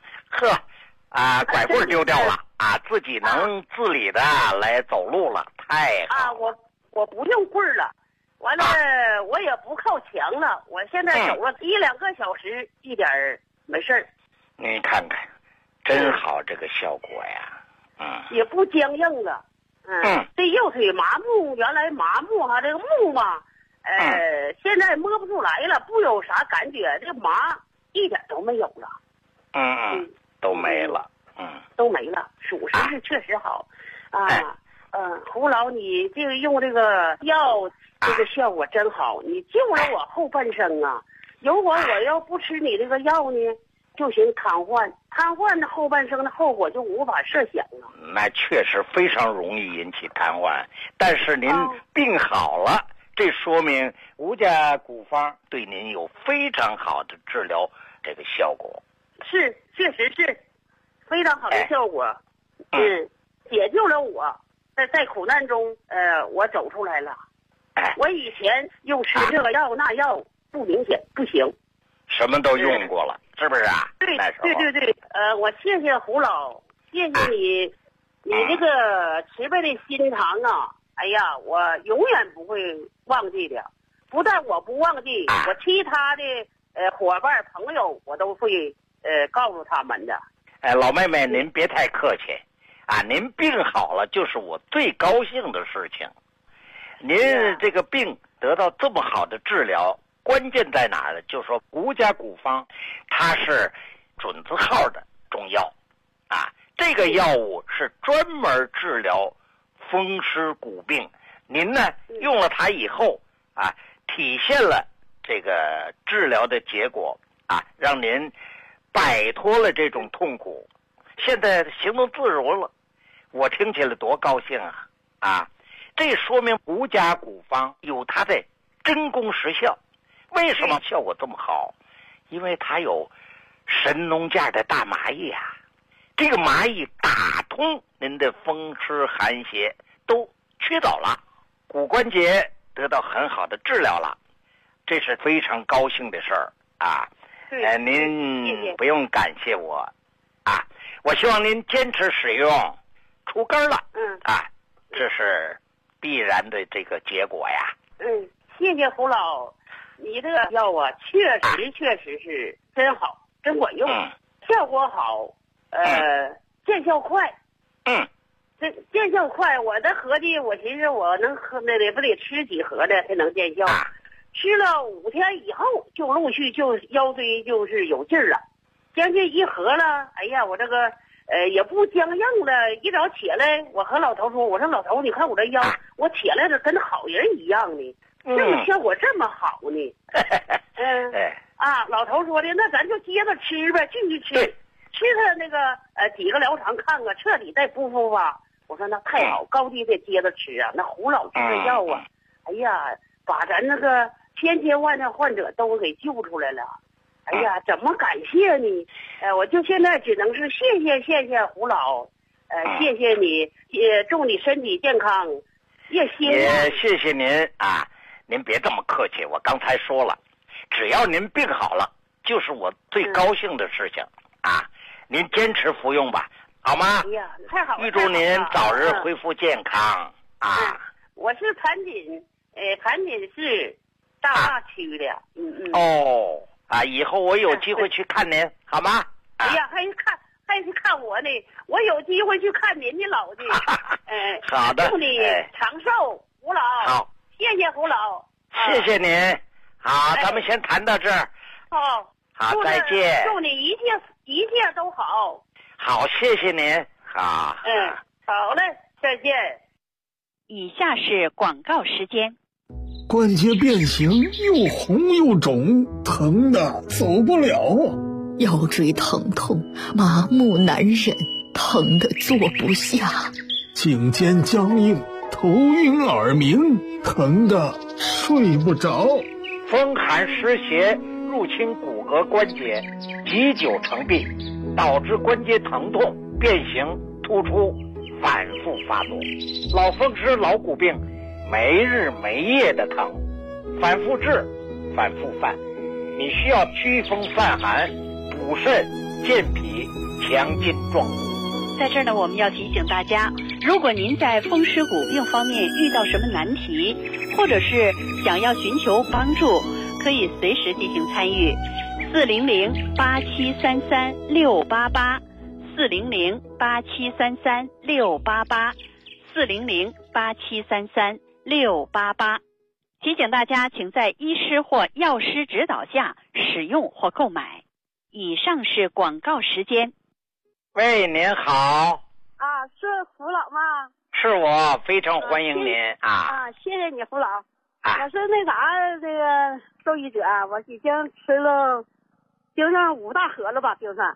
G: 拐棍丢掉了自己能自理的来走路了，太好了。
K: 我不用棍儿了，完了我也不靠墙了，我现在走了1-2个小时一点没事儿。
G: 你看看，真好这个效果呀。
K: 也不僵硬了。这右腿麻木，原来麻木这个木嘛，现在摸不出来了，不有啥感觉，这麻一点都没有了。
G: 都没了。
K: 都没了，属实是确实好。胡老你这个用这个药这个效果真好，你救了我后半生啊。如果我要不吃你这个药呢，就行瘫痪的后半生的后果就无法设想了。
G: 那确实非常容易引起瘫痪，但是您病好了，这说明吴家古方对您有非常好的治疗这个效果。
K: 是，确实是非常好的效果。 解救了我，在苦难中，我走出来了。我以前又吃这个药那药不明显不行，
L: 什么都用过了，是不是啊？
K: 对，我谢谢胡老，谢谢你，你这个慈悲的心肠啊！哎呀，我永远不会忘记的。不但我不忘记，我其他的伙伴朋友我都会告诉他们的。
L: 老妹妹，您别太客气啊！您病好了就是我最高兴的事情。您这个病得到这么好的治疗，关键在哪儿呢？就说胡家古方，它是准字号的中药啊。这个药物是专门治疗风湿骨病。您呢用了它以后啊，体现了这个治疗的结果啊，让您摆脱了这种痛苦，现在行动自如了。我听起来多高兴啊！啊，这说明胡家古方有它的真功实效。为什么效果这么好？因为它有神农架的大麻叶啊，这个麻叶打通您的风湿寒邪，都驱走了，骨关节得到很好的治疗了，这是非常高兴的事儿啊！您不用感谢我啊，我希望您坚持使用，出根了，这是必然的这个结果呀。
K: 谢谢胡老，你这个药啊，确实是真好，真管用，效果好，见效快。这见效快，我的合计，我寻思我能喝那得不得吃几盒的才能见效。吃了5天以后，就陆续就腰椎就是有劲儿了，将近1盒了。哎呀，我这个也不僵硬了。一早起来，我和老头说：“我说老头，你看我这腰，我起来了跟好人一样呢，这个效果这么好呢。”老头说的，那咱就接着吃呗，继续吃，吃他那个几个疗程看看彻底再不复发。我说那太好，高低得接着吃啊。那胡老吃的药啊，哎呀，把咱那个千万的患者都给救出来了。哎呀，怎么感谢你？我就现在只能是谢谢胡老，谢谢你，祝你身体健康，也
L: 谢谢您啊！您别这么客气，我刚才说了，只要您病好了，就是我最高兴的事情啊！您坚持服用吧，好吗？
K: 哎呀，太好了！
L: 预祝您早日恢复健康啊！
K: 我是盘锦市大区的，
L: 以后我有机会去看您，好吗？
K: 哎呀，还是看我呢，我有机会去看您的老的。
L: 好的，
K: 祝你长寿，胡老。
L: 好，
K: 谢谢胡老。
L: 谢谢您。好，咱们先谈到这儿。好，再见。
K: 祝你一切都好。
L: 好，谢谢您。好。
K: 好嘞，再见。
A: 以下是广告时间。
H: 关节变形，又红又肿，疼的走不了啊！
I: 腰椎疼痛，麻木难忍，疼得坐不下；
H: 颈肩僵硬，头晕耳鸣，疼得睡不着；
L: 风寒湿邪入侵骨骼关节，积久成病，导致关节疼痛、变形、突出，反复发作。老风湿、老骨病，没日没夜的疼，反复治，反复犯。你需要祛风散寒，补肾健脾，强筋壮骨。
A: 在这儿呢，我们要提醒大家，如果您在风湿骨病方面遇到什么难题，或者是想要寻求帮助，可以随时进行参与。400-8733-688，400-8733-688，400-8733-688。提醒大家，请在医师或药师指导下使用或购买。以上是广告时间。
L: 喂，您好。
M: 是胡老吗？
L: 是我，非常欢迎您
M: 谢谢你，胡老。我是那个受益者，我已经吃了盯上5大盒了吧，盯上。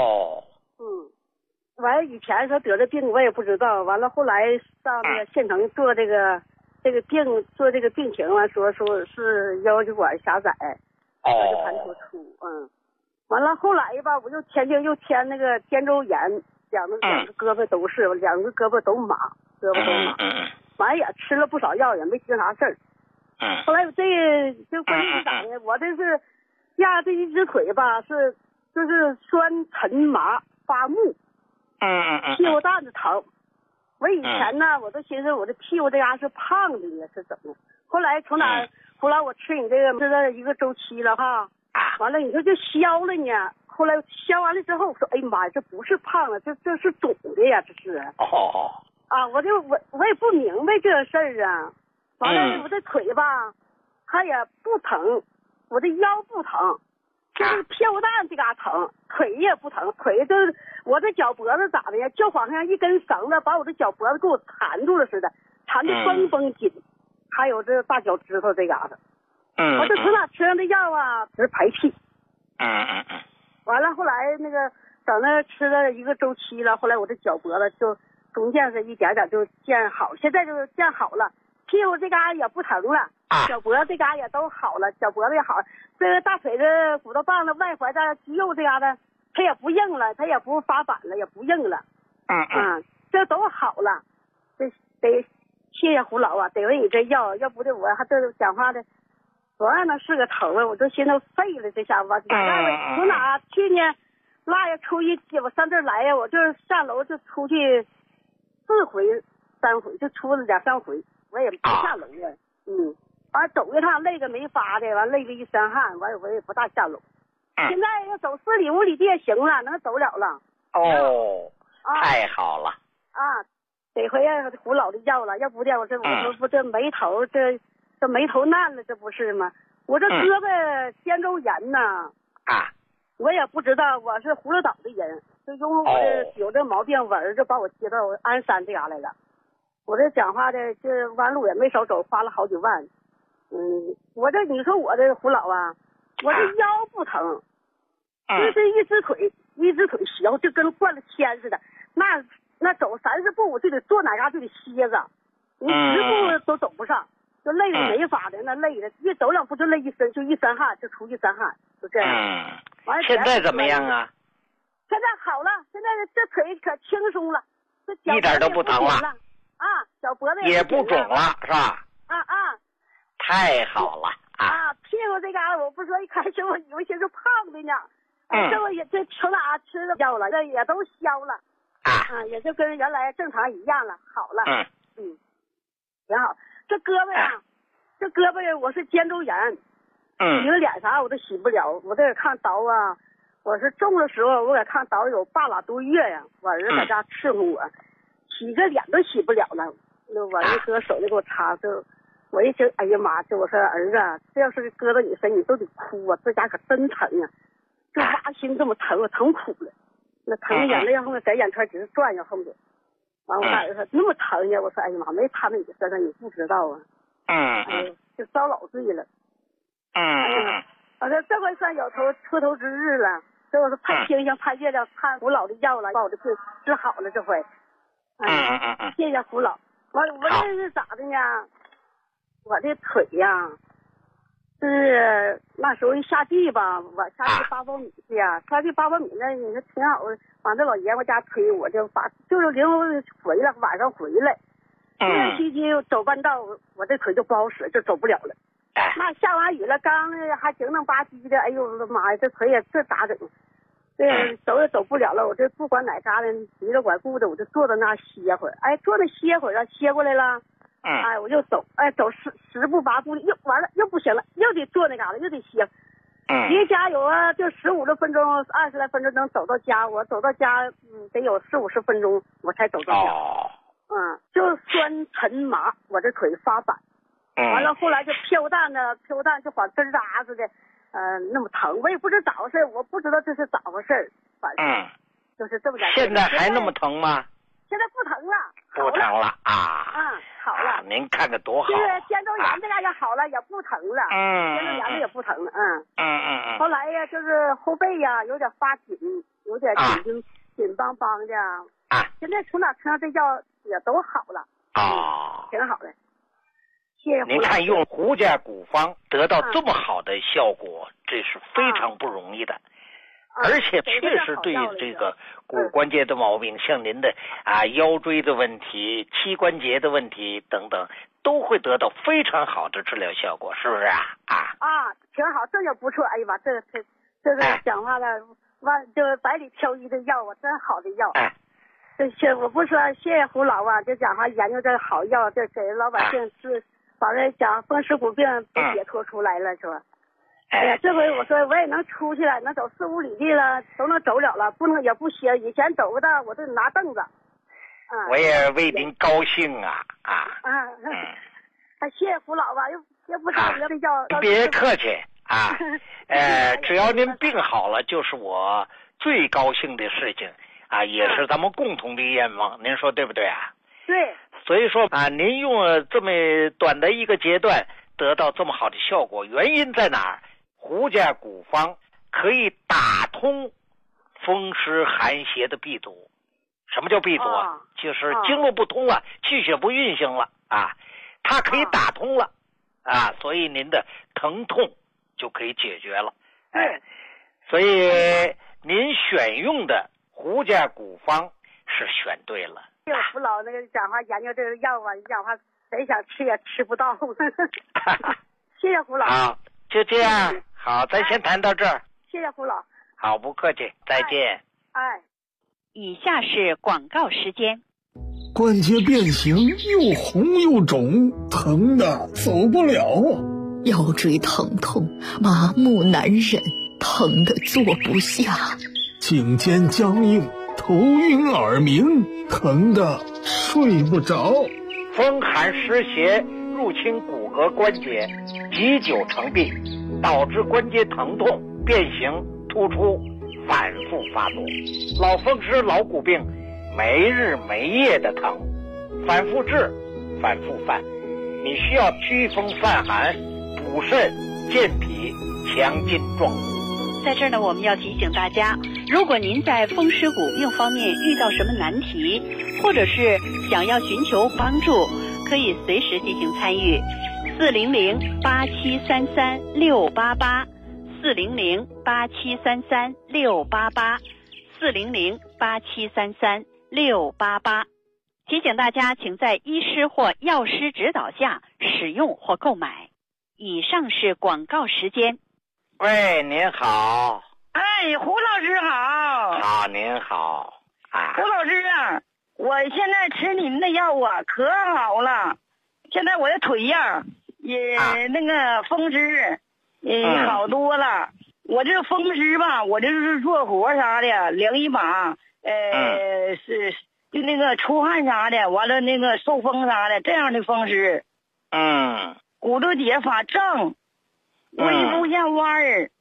M: 完了以前说得的病我也不知道，完了后来上那个县城做这个病情完说是腰椎管狭窄，腰椎盘突出，完了后来吧，我又添那个肩周炎， 两个胳膊都是，两个胳膊都麻，胳膊都麻。完也吃了不少药，也没经啥事儿。后来这关键是咋的？我这是压这一只腿吧，就是酸沉麻发木。屁股蛋子疼。我以前呢，我都寻思我这屁股这嘎是胖的呢，是怎么？后来从哪？后来我吃你这个吃了一个周期了哈，完了你说就消了呢。后来消完了之后，我说哎呀妈呀，这不是胖了，这是肿的呀，这是。我也不明白这事儿啊。完了我这腿吧，它也不疼，我这腰不疼，就是屁股蛋这嘎疼，腿也不疼，腿就是我这脚脖子咋的呀？就好像一根绳子把我这脚脖子给我缠住了似的，缠得绷绷紧。还有这大脚趾头这嘎达，我就从哪吃上的药啊，只是排气。完了后来那个等那吃了一个周期了，后来我这脚脖子就中间是一点点就见好，现在就见好了，屁股这嘎也不疼了，脚脖子这嘎也都好了，脚脖子也好，这个大腿的骨头棒子、外踝的肌肉这嘎达，它也不硬了，它也不发板了，也不硬了。这都好了，这得。谢谢胡老啊，得了你这药，要不的我还这讲话的，多让那是个头啊！我都寻思废了，这下子我从哪去呢？腊月初一我上这儿来呀，我就是下楼就出去4回3回，就出了2、3回，我也不下楼啊。完走一趟累个没法的，完累个一身汗，完我也不大下楼。现在要走4里5里地也行了，能走了了。
L: 太好了。
M: 得回胡老的药了，要不的我不这眉头这眉头难了，这不是吗？我这胳膊肩周炎呐，我也不知道我是葫芦岛的人，就因为我这有这毛病，我儿子把我接到鞍山这嘎来了。我这讲话的这弯路也没少走，花了好几万。我这你说我这胡老啊，我这腰不疼，就是一只腿小，就跟灌了铅似的，那走30步我就得坐哪嘎就得歇着，你10步都走不上，就累的没法的，那累的一走2步就累一身，就一身汗，就出一身汗，就这样。
L: 现在怎么样啊？
M: 现在好了，现在这腿可轻松了，这脚
L: 一点都不疼了
M: 脚脖子
L: 也不肿了，是吧？太好了
M: 屁股这嘎我不说一开始我以为是胖的呢，这我也这从哪吃了药了，这也都消了。也就跟原来正常一样了，好了。挺好。这胳膊呀，我是肩周炎，洗个脸啥我都洗不了。我这看刀啊，我是重的时候，我给看刀有8拉多月呀。我儿子在家伺候我，洗个脸都洗不了了。我儿子搁手就给我擦，我一听，哎呀妈，我说儿子，这要是搁到你身，你都得哭啊！这家可真疼啊，这挖心这么疼，我疼苦了。那疼眼泪后面在眼圈直转呀，后面。完我大儿子说那么疼呢，我说哎呀妈，没擦到你身上你不知道啊。哎呦，就遭老罪了。我说这回算有出头之日了，这我是盼星星盼月亮盼胡老的药了，把我的病治好了这回。谢谢胡老。我这是咋的呢？我这腿呀，是那时候一下地吧，我下地8包米去呀，下地8包米呢，你说挺好的，往这老爷们家推，我就是临回来，晚上回来，这段期间走半道，我这腿就不好使，就走不了了。那下完雨了，刚还挺能吧唧的，哎呦我的妈呀，这腿也这咋整？这走也走不了了，我这不管哪嘎达急着管顾的，我就坐在那歇会儿，哎，坐那歇会儿啊，歇过来了。我又走，走10步8步，又完了，又不行了，又得坐那嘎达，又得歇。离家有就15多分钟，20来分钟能走到家。我走到家，得有40、50分钟我才走到家。就酸沉麻，我这腿发板。完了后来就屁股蛋就好针扎似的，那么疼，我也不知道咋回事，我不知道这是咋回事，反正就是这么点。
L: 现在还那么疼吗？
M: 现在不疼了，
L: 不疼了
M: 好了。
L: 您看看多好。
M: 就是肩周炎这嘎也好了，也不疼了。肩周炎的也不疼了。后来呀，就是后背呀有点发紧，有点紧邦邦的。现在从哪吃上这药也都好了。挺好的。谢谢胡老师。
L: 您看用胡家古方得到这么好的效果，这是非常不容易的。 而且确实对这个骨关节的毛病，像您的腰椎的问题、膝关节的问题等等，都会得到非常好的治疗效果，是不是啊？
M: 挺好，这就不错。哎呀妈，这个讲话了，就百里挑一的药啊，真好的药。我不说谢谢胡老就讲话研究这个好药，这给老百姓治，把这讲风湿骨病都解脱出来了，是吧？哎呀，这回我说我也能出去了，能走4、5里地了，都能走了，不能也不歇。以前走不到，我都拿凳子。
L: 我也为您高兴啊！
M: 谢谢胡老又不找别的药。
L: 别客气啊！只要您病好了，就是我最高兴的事情啊，也是咱们共同的愿望。您说对不对啊？
M: 对。
L: 所以说您用了这么短的一个阶段得到这么好的效果，原因在哪儿？胡家古方可以打通风湿寒邪的闭堵。什么叫闭堵啊？就是经络不通了，气血不运行了它可以打通了所以您的疼痛就可以解决了。所以您选用的胡家古方是选对了。
M: 胡老那个讲话研究这个药讲话谁想吃也吃不到。谢谢胡老。
L: 好，就这样。好，咱先谈到这儿。
M: 谢谢胡老。
L: 好，不客气，再见。
A: 以下是广告时间。
H: 关节变形，又红又肿，疼的走不了啊！
I: 腰椎疼痛，麻木难忍，疼的坐不下。
H: 颈肩僵硬，头晕耳鸣，疼的睡不着。
L: 风寒湿邪入侵骨骼关节，积久成病，导致关节疼痛、变形、突出，反复发作。老风湿、老骨病，没日没夜的疼，反复治，反复犯。你需要祛风散寒、补肾、健脾、强筋壮骨。
A: 在这儿呢，我们要提醒大家，如果您在风湿骨病方面遇到什么难题，或者是想要寻求帮助，可以随时进行参与。400-8733-688 400-8733-688 400-8733-688。提醒大家，请在医师或药师指导下使用或购买。以上是广告时间。
L: 喂，您好。
N: 胡老师好。
L: 好，您好。
N: 胡老师我现在吃您的药可好了，现在我的腿也那个风湿也好多了。我这风湿我这是做活啥的，量一把是就那个出汗啥的，完了那个受风啥的，这样的风湿。骨头节发胀，微不像弯儿。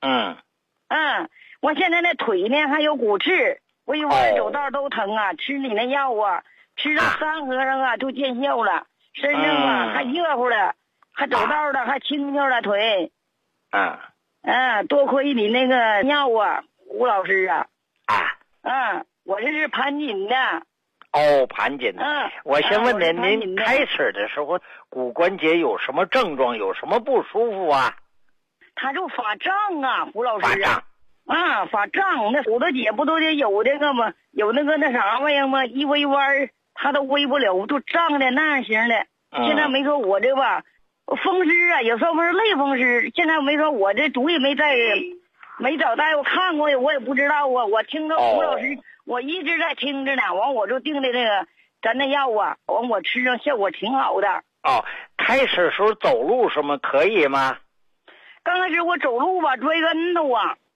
N: 我现在那腿呢还有骨刺，微弯走道都疼吃你那药吃了3和尚就见效了，身上还热乎了，还走道了，还轻巧了腿。多亏你那个药胡老师我这是盘锦的。
L: 盘锦的。我先问您开始的时候骨关节有什么症状，有什么不舒服
N: 他就发胀胡老师发胀，那骨头节不都得有这个吗？有那个那啥玩意吗？一微弯他都微不了，就胀的那样型的。现在没说我这风湿有时候不是类风湿，现在没说我这主意没找大夫看过，我也不知道我听着胡老师我一直在听着呢，完我就定的这个咱的药完我吃上效果挺好的。
L: 开始时候走路什么可以吗？
N: 刚开始我走路摔跟头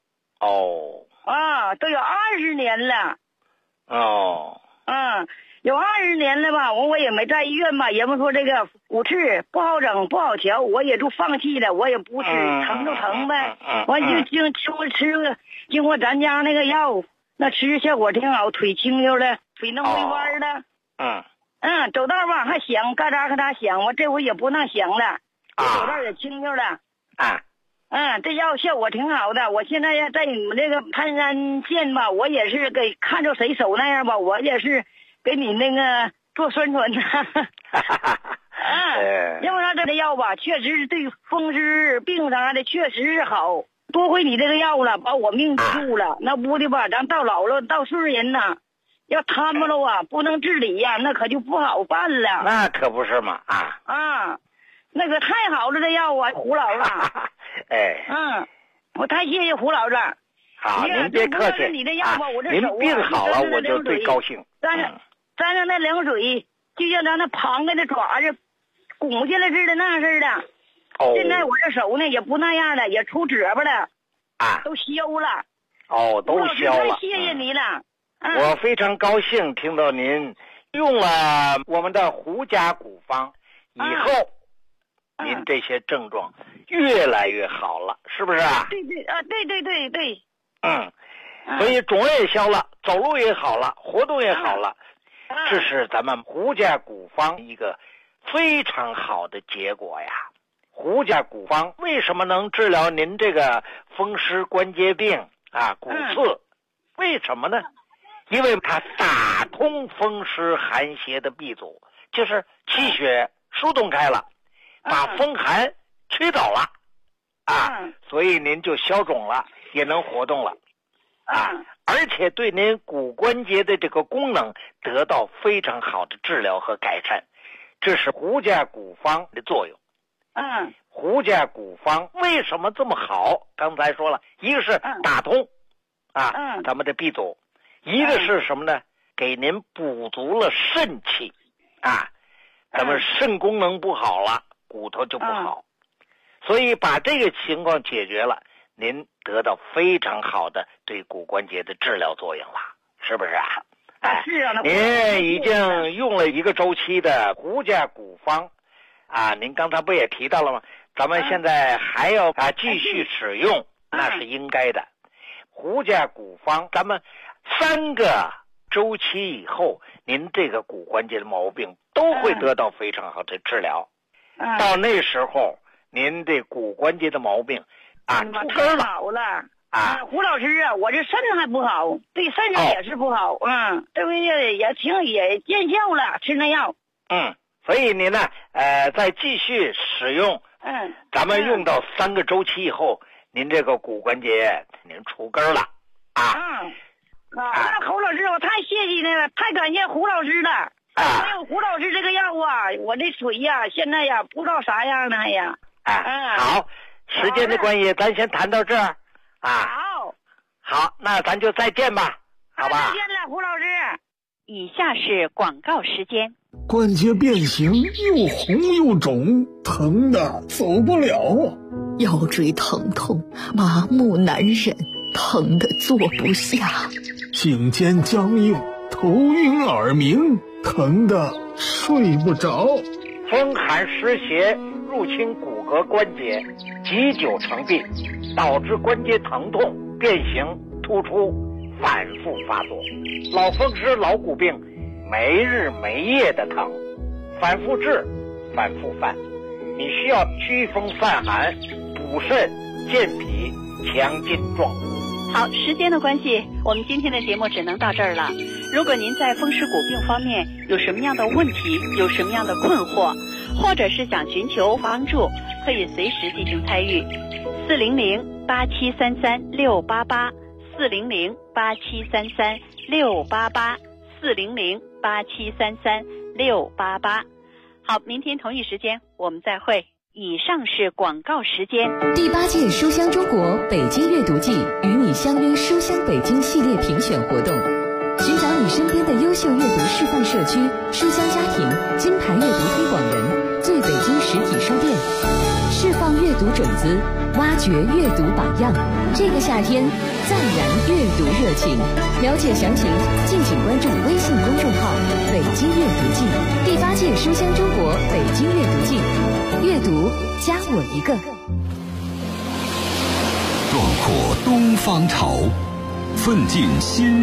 N: 都有20年了。有20年了我也没在医院人们说这个骨刺不好整不好调，我也就放弃了，我也不吃，疼就疼呗。完就经过咱家那个药，那吃效果挺好，腿轻溜的，腿能微弯的。走道还响，嘎喳嘎喳响，我这回也不那响了，走道也轻溜的。这药效果挺好的。我现在要在你们这个潘山县我也是给看着谁手那样我也是给你那个做宣传的。因为他这个药确实是对风湿病啥的确实是好。 多亏你这个药了，把我命救了。那不的吧，咱到老了到岁数人呐，要贪不了啊，不能治理呀，那可就不好办了。
L: 那可不是嘛
N: 啊，那个太好了，这药啊，胡老子。我太谢谢胡老子。
L: 好，您别客气。
N: 你这药吧，我这手
L: 您病好了，我就最高兴。
N: 沾上那凉水，就像咱那螃蟹的爪子拱下来似的那样似的。现在我这手呢也不那样了，也出褶巴了，都消了。
L: 都消了。
N: 太谢谢你了。
L: 我非常高兴听到您用了我们的胡家古方以后，您这些症状越来越好了，是不是啊？
N: 对对。
L: 所以肿也消了，走路也好了，活动也好了，这是咱们胡家古方一个非常好的结果呀。胡家古方为什么能治疗您这个风湿关节病骨刺？为什么呢？因为它打通风湿寒邪的闭阻，就是气血疏通开了，把风寒驱走了所以您就消肿了，也能活动了而且对您骨关节的这个功能得到非常好的治疗和改善，这是胡家古方的作用。胡家古方为什么这么好？刚才说了，一个是打通咱们的闭阻，一个是什么呢？给您补足了肾气咱们肾功能不好了，骨头就不好，所以把这个情况解决了，您得到非常好的对骨关节的治疗作用了，是不是啊？
N: 是啊。
L: 您已经用了一个周期的胡家古方您刚才不也提到了吗？咱们现在还要继续使用，那是应该的。胡家古方咱们3个周期以后，您这个骨关节的毛病都会得到非常好的治疗。到那时候您这骨关节的毛病出根了。
N: 好了胡老师我这肾还不好，对肾上也是不好这回也见效了，吃那药。
L: 所以您呢再继续使用咱们用到3个周期以后，您这个骨关节您出根了
N: 那胡老师我太谢谢您了，太感谢胡老师了。没有胡老师这个药我这腿现在不知道啥样呢
L: 好，时间的关系咱先谈到这儿好，那咱就再见吧，好吧？
N: 再见了，胡老师。
A: 以下是广告时间。
H: 关节变形，又红又肿，疼的走不了。
I: 腰椎疼痛，麻木难忍，疼得坐不下。
H: 颈肩僵硬，头晕耳鸣，疼得睡不着。
L: 风寒湿邪入侵骨骼关节，积久成病，导致关节疼痛、变形、突出，反复发作。老风湿、老骨病没日没夜的疼，反复治，反复犯。你需要祛风散寒、补肾、健脾、强筋壮骨。
A: 好，时间的关系，我们今天的节目只能到这儿了。如果您在风湿骨病方面有什么样的问题，有什么样的困惑，或者是想寻求帮助，可以随时进行参与。400-8733-688，400-8733-688，400-8733-688。好，明天同一时间我们再会。以上是广告时间。
O: 第8届书香中国北京阅读季与你相约书香北京系列评选活动，寻找你身边的优秀阅读示范社区、书香家庭、金牌阅读推广人、最北京实体书店，释放阅读种子，挖掘阅读榜样。这个夏天再燃阅读热情。了解详情，敬请关注微信公众号“北京阅读季”。第8届书香中国北京阅读季，阅读加我一个。
B: 壮阔东方潮，奋进新